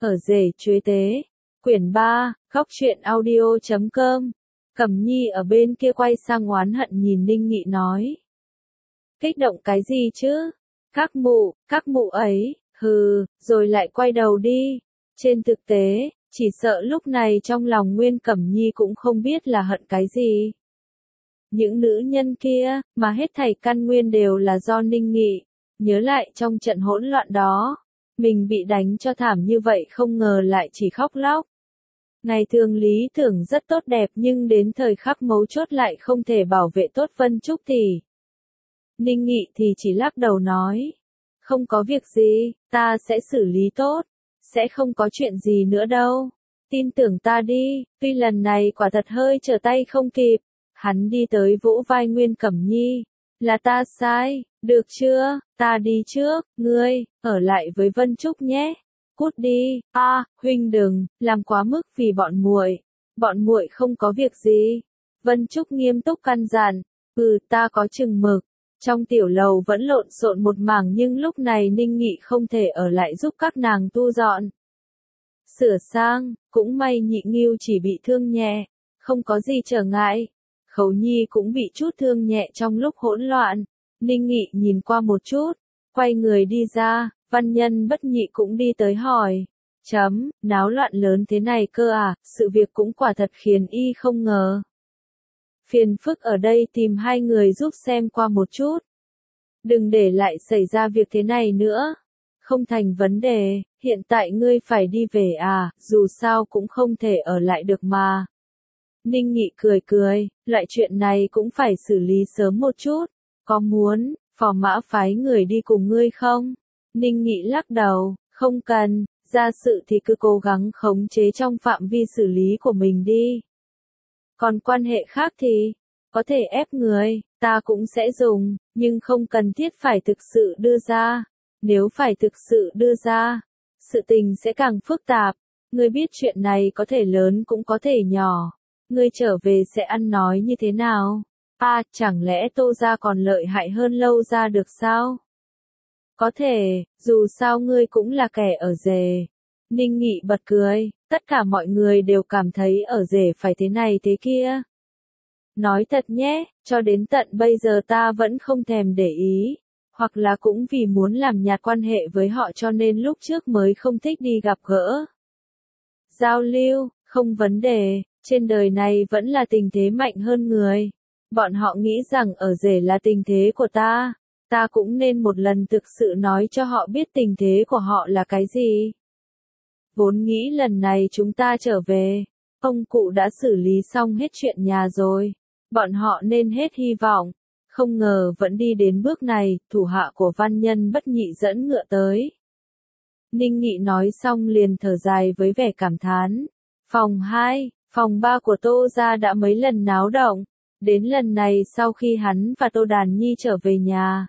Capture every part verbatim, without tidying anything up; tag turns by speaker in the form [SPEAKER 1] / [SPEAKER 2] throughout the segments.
[SPEAKER 1] Ở rể chuế tế. Quyển ba, góc truyện audio chấm com. Cẩm Nhi ở bên kia quay sang oán hận nhìn Ninh Nghị nói. Kích động cái gì chứ? Các mụ, các mụ ấy, hừ, rồi lại quay đầu đi. Trên thực tế, chỉ sợ lúc này trong lòng Nguyên Cẩm Nhi cũng không biết là hận cái gì. Những nữ nhân kia, mà hết thảy căn nguyên đều là do Ninh Nghị. Nhớ lại trong trận hỗn loạn đó, mình bị đánh cho thảm như vậy không ngờ lại chỉ khóc lóc. Ngày thường lý tưởng rất tốt đẹp nhưng đến thời khắc mấu chốt lại không thể bảo vệ tốt Vân Trúc tỷ. Ninh Nghị thì chỉ lắc đầu nói. Không có việc gì, ta sẽ xử lý tốt. Sẽ không có chuyện gì nữa đâu. Tin tưởng ta đi, tuy lần này quả thật hơi trở tay không kịp. Hắn đi tới vỗ vai Nguyên Cẩm Nhi. Là ta sai, được chưa, ta đi trước, ngươi, ở lại với Vân Trúc nhé. Cút đi, a, à, huynh đừng, làm quá mức vì bọn muội. Bọn muội không có việc gì. Vân Trúc nghiêm túc căn dặn, ừ ta có chừng mực. Trong tiểu lầu vẫn lộn xộn một mảng nhưng lúc này Ninh Nghị không thể ở lại giúp các nàng tu dọn. Sửa sang, cũng may Nhị Ngưu chỉ bị thương nhẹ, không có gì trở ngại. Khấu Nhi cũng bị chút thương nhẹ trong lúc hỗn loạn. Ninh Nghị nhìn qua một chút, quay người đi ra, Văn Nhân Bất Nhị cũng đi tới hỏi. Chấm, náo loạn lớn thế này cơ à, sự việc cũng quả thật khiến y không ngờ. Phiền phức ở đây tìm hai người giúp xem qua một chút. Đừng để lại xảy ra việc thế này nữa. Không thành vấn đề, hiện tại ngươi phải đi về à, dù sao cũng không thể ở lại được mà. Ninh Nghị cười cười, loại chuyện này cũng phải xử lý sớm một chút. Có muốn, phò mã phái người đi cùng ngươi không? Ninh Nghị lắc đầu, không cần, ra sự thì cứ cố gắng khống chế trong phạm vi xử lý của mình đi. Còn quan hệ khác thì, có thể ép người, ta cũng sẽ dùng, nhưng không cần thiết phải thực sự đưa ra. Nếu phải thực sự đưa ra, sự tình sẽ càng phức tạp. Ngươi biết chuyện này có thể lớn cũng có thể nhỏ. Ngươi trở về sẽ ăn nói như thế nào? À, chẳng lẽ Tô gia còn lợi hại hơn Lâu gia được sao? Có thể, dù sao ngươi cũng là kẻ ở rể. Ninh Nghị bật cười, tất cả mọi người đều cảm thấy ở rể phải thế này thế kia. Nói thật nhé, cho đến tận bây giờ ta vẫn không thèm để ý. Hoặc là cũng vì muốn làm nhạt quan hệ với họ cho nên lúc trước mới không thích đi gặp gỡ. Giao lưu, không vấn đề, trên đời này vẫn là tình thế mạnh hơn người. Bọn họ nghĩ rằng ở rể là tình thế của ta. Ta cũng nên một lần thực sự nói cho họ biết tình thế của họ là cái gì. Vốn nghĩ lần này chúng ta trở về, ông cụ đã xử lý xong hết chuyện nhà rồi. Bọn họ nên hết hy vọng. Không ngờ vẫn đi đến bước này, thủ hạ của Văn Nhân Bất Nhị dẫn ngựa tới. Ninh Nghị nói xong liền thở dài với vẻ cảm thán. Phòng hai, phòng ba của Tô gia đã mấy lần náo động. Đến lần này sau khi hắn và Tô Đàn Nhi trở về nhà.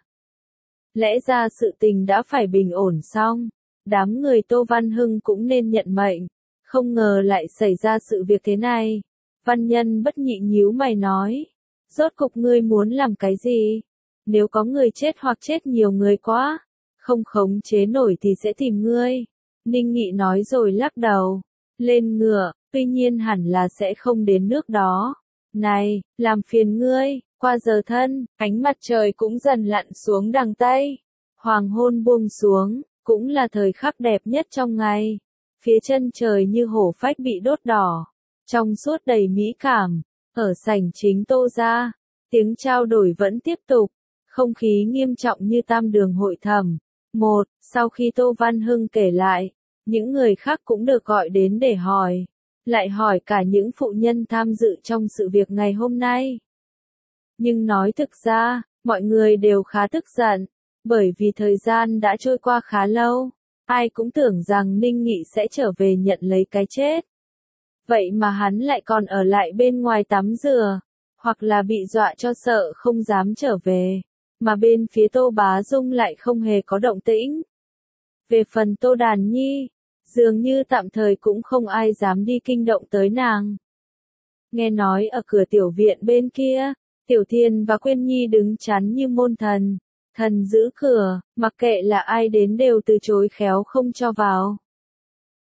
[SPEAKER 1] Lẽ ra sự tình đã phải bình ổn xong. Đám người Tô Văn Hưng cũng nên nhận mệnh. Không ngờ lại xảy ra sự việc thế này. Văn Nhân Bất Nhị nhíu mày nói. Rốt cục ngươi muốn làm cái gì? Nếu có người chết hoặc chết nhiều người quá, không khống chế nổi thì sẽ tìm ngươi. Ninh Nghị nói rồi lắc đầu. Lên ngựa, tuy nhiên hẳn là sẽ không đến nước đó. Này, làm phiền ngươi, qua giờ thân, ánh mặt trời cũng dần lặn xuống đằng Tây. Hoàng hôn buông xuống, cũng là thời khắc đẹp nhất trong ngày. Phía chân trời như hổ phách bị đốt đỏ. Trong suốt đầy mỹ cảm. Ở sảnh chính Tô gia, tiếng trao đổi vẫn tiếp tục, không khí nghiêm trọng như tam đường hội thẩm. Một, sau khi Tô Văn Hưng kể lại, những người khác cũng được gọi đến để hỏi, lại hỏi cả những phụ nhân tham dự trong sự việc ngày hôm nay. Nhưng nói thực ra, mọi người đều khá tức giận, bởi vì thời gian đã trôi qua khá lâu, ai cũng tưởng rằng Ninh Nghị sẽ trở về nhận lấy cái chết. Vậy mà hắn lại còn ở lại bên ngoài tắm rửa, hoặc là bị dọa cho sợ không dám trở về, mà bên phía Tô Bá Dung lại không hề có động tĩnh. Về phần Tô Đàn Nhi, dường như tạm thời cũng không ai dám đi kinh động tới nàng. Nghe nói ở cửa tiểu viện bên kia, Tiểu Thiên và Quyên Nhi đứng chắn như môn thần, thần giữ cửa, mặc kệ là ai đến đều từ chối khéo không cho vào.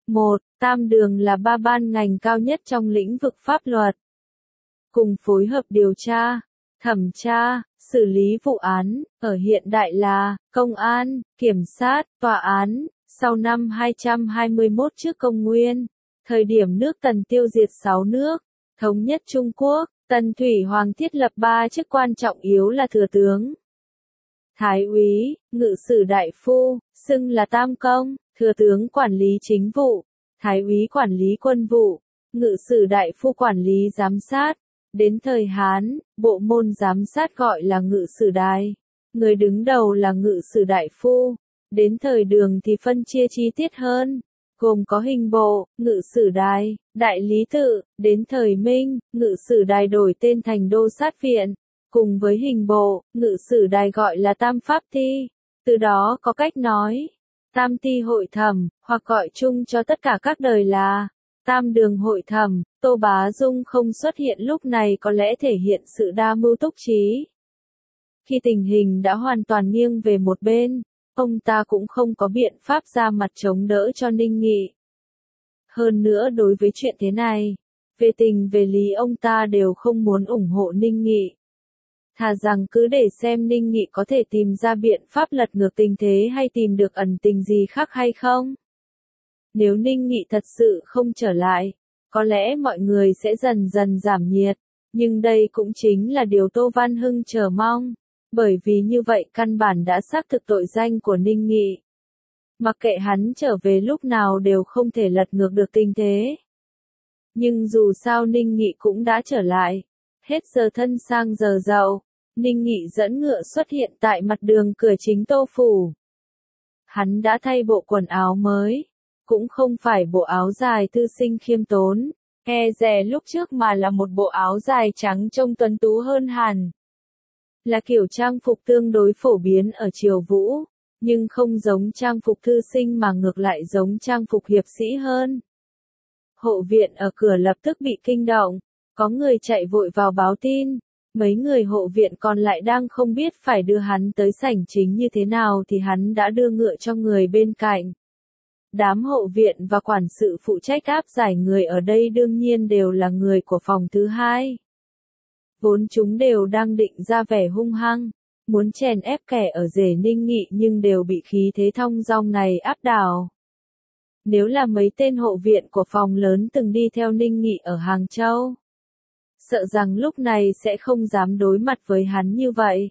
[SPEAKER 1] một. Tam Đường là ba ban ngành cao nhất trong lĩnh vực pháp luật. Cùng phối hợp điều tra, thẩm tra, xử lý vụ án, ở hiện đại là công an, kiểm sát, tòa án. Sau năm hai trăm hai mươi mốt trước công nguyên, thời điểm nước Tần tiêu diệt sáu nước, thống nhất Trung Quốc, Tần Thủy Hoàng thiết lập ba chức quan trọng yếu là thừa tướng, thái úy, ngự sử đại phu, xưng là tam công. Thừa tướng quản lý chính vụ, thái úy quản lý quân vụ, ngự sử đại phu quản lý giám sát. Đến thời Hán, bộ môn giám sát gọi là ngự sử đài, người đứng đầu là ngự sử đại phu. Đến thời Đường thì phân chia chi tiết hơn, gồm có hình bộ, ngự sử đài, đại lý tự. Đến thời Minh, ngự sử đài đổi tên thành đô sát viện, cùng với hình bộ, ngự sử đài gọi là tam pháp thi. Từ đó có cách nói tam thi hội thẩm, hoặc gọi chung cho tất cả các đời là tam đường hội thẩm. Tô Bá Dung không xuất hiện lúc này có lẽ thể hiện sự đa mưu túc trí. Khi tình hình đã hoàn toàn nghiêng về một bên, ông ta cũng không có biện pháp ra mặt chống đỡ cho Ninh Nghị. Hơn nữa đối với chuyện thế này, về tình về lý ông ta đều không muốn ủng hộ Ninh Nghị. Thà rằng cứ để xem Ninh Nghị có thể tìm ra biện pháp lật ngược tình thế hay tìm được ẩn tình gì khác hay không. Nếu Ninh Nghị thật sự không trở lại, có lẽ mọi người sẽ dần dần giảm nhiệt, nhưng đây cũng chính là điều Tô Văn Hưng chờ mong, bởi vì như vậy căn bản đã xác thực tội danh của Ninh Nghị. Mặc kệ hắn trở về lúc nào đều không thể lật ngược được tình thế. Nhưng dù sao Ninh Nghị cũng đã trở lại, hết giờ thân sang giờ dậu, Ninh Nghị dẫn ngựa xuất hiện tại mặt đường cửa chính Tô Phủ. Hắn đã thay bộ quần áo mới, cũng không phải bộ áo dài thư sinh khiêm tốn, e dè lúc trước mà là một bộ áo dài trắng trông tuấn tú hơn hẳn. Là kiểu trang phục tương đối phổ biến ở triều Vũ, nhưng không giống trang phục thư sinh mà ngược lại giống trang phục hiệp sĩ hơn. Hộ viện ở cửa lập tức bị kinh động, có người chạy vội vào báo tin, mấy người hộ viện còn lại đang không biết phải đưa hắn tới sảnh chính như thế nào thì hắn đã đưa ngựa cho người bên cạnh. Đám hộ viện và quản sự phụ trách áp giải người ở đây đương nhiên đều là người của phòng thứ hai. Vốn chúng đều đang định ra vẻ hung hăng, muốn chèn ép kẻ ở rể Ninh Nghị nhưng đều bị khí thế thong dong này áp đảo. Nếu là mấy tên hộ viện của phòng lớn từng đi theo Ninh Nghị ở Hàng Châu, sợ rằng lúc này sẽ không dám đối mặt với hắn như vậy.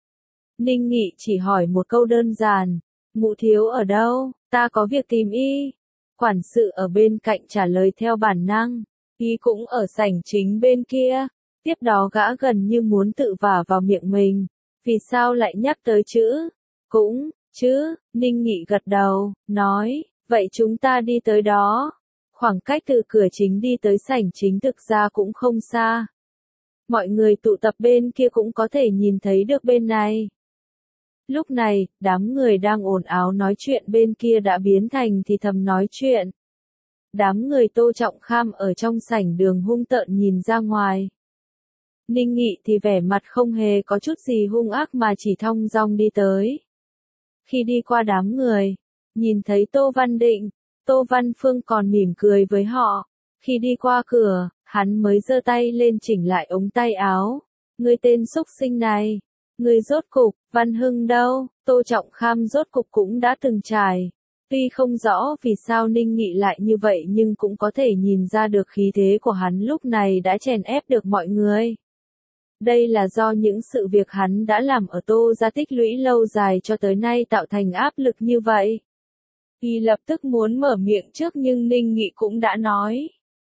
[SPEAKER 1] Ninh Nghị chỉ hỏi một câu đơn giản, Ngũ thiếu ở đâu, ta có việc tìm y. Quản sự ở bên cạnh trả lời theo bản năng, y cũng ở sảnh chính bên kia. Tiếp đó gã gần như muốn tự vả vào miệng mình, vì sao lại nhắc tới chữ, cũng, chứ, Ninh Nghị gật đầu, nói, vậy chúng ta đi tới đó. Khoảng cách từ cửa chính đi tới sảnh chính thực ra cũng không xa. Mọi người tụ tập bên kia cũng có thể nhìn thấy được bên này. Lúc này, đám người đang ồn ào nói chuyện bên kia đã biến thành thì thầm nói chuyện. Đám người Tô Trọng Kham ở trong sảnh đường hung tợn nhìn ra ngoài. Ninh Nghị thì vẻ mặt không hề có chút gì hung ác mà chỉ thong dong đi tới. Khi đi qua đám người, nhìn thấy Tô Văn Định, Tô Văn Phương còn mỉm cười với họ. Khi đi qua cửa, hắn mới giơ tay lên chỉnh lại ống tay áo. Ngươi tên xúc sinh này, ngươi rốt cục, Văn Hưng đâu? Tô Trọng Kham rốt cục cũng đã từng trải. Tuy không rõ vì sao Ninh Nghị lại như vậy nhưng cũng có thể nhìn ra được khí thế của hắn lúc này đã chèn ép được mọi người. Đây là do những sự việc hắn đã làm ở Tô gia tích lũy lâu dài cho tới nay tạo thành áp lực như vậy. Y lập tức muốn mở miệng trước nhưng Ninh Nghị cũng đã nói.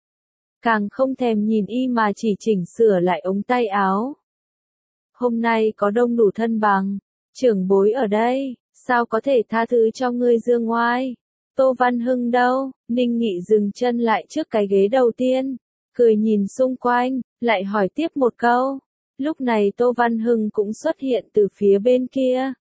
[SPEAKER 1] Càng không thèm nhìn y mà chỉ chỉnh sửa lại ống tay áo. Hôm nay có đông đủ thân bằng, trưởng bối ở đây, sao có thể tha thứ cho ngươi dương ngoai? Tô Văn Hưng đâu? Ninh Nghị dừng chân lại trước cái ghế đầu tiên, cười nhìn xung quanh, lại hỏi tiếp một câu. Lúc này Tô Văn Hưng cũng xuất hiện từ phía bên kia.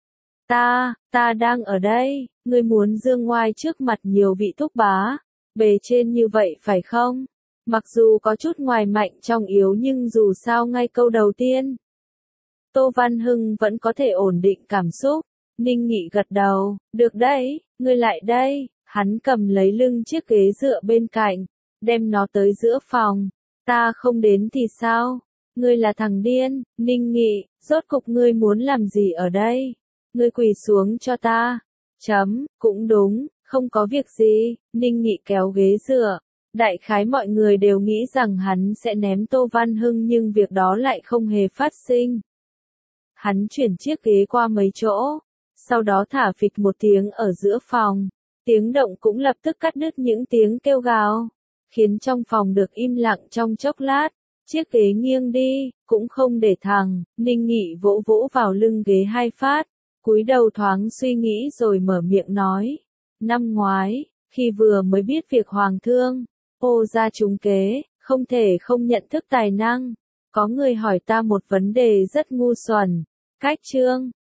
[SPEAKER 1] Ta, ta đang ở đây, ngươi muốn dương ngoai trước mặt nhiều vị thúc bá, bề trên như vậy phải không? Mặc dù có chút ngoài mạnh trong yếu nhưng dù sao ngay câu đầu tiên. Tô Văn Hưng vẫn có thể ổn định cảm xúc. Ninh Nghị gật đầu, được đấy, ngươi lại đây. Hắn cầm lấy lưng chiếc ghế dựa bên cạnh, đem nó tới giữa phòng. Ta không đến thì sao? Ngươi là thằng điên, Ninh Nghị, rốt cục ngươi muốn làm gì ở đây? Ngươi quỳ xuống cho ta. Chấm, cũng đúng, không có việc gì, Ninh Nghị kéo ghế dựa. Đại khái mọi người đều nghĩ rằng hắn sẽ ném Tô Văn Hưng nhưng việc đó lại không hề phát sinh. Hắn chuyển chiếc ghế qua mấy chỗ, sau đó thả phịch một tiếng ở giữa phòng. Tiếng động cũng lập tức cắt đứt những tiếng kêu gào, khiến trong phòng được im lặng trong chốc lát. Chiếc ghế nghiêng đi, cũng không để thẳng, Ninh Nghị vỗ vỗ vào lưng ghế hai phát, cúi đầu thoáng suy nghĩ rồi mở miệng nói. Năm ngoái, khi vừa mới biết việc Hoàng thương, ô ra trúng kế, không thể không nhận thức tài năng. Có người hỏi ta một vấn đề rất ngu xuẩn. Cách trương,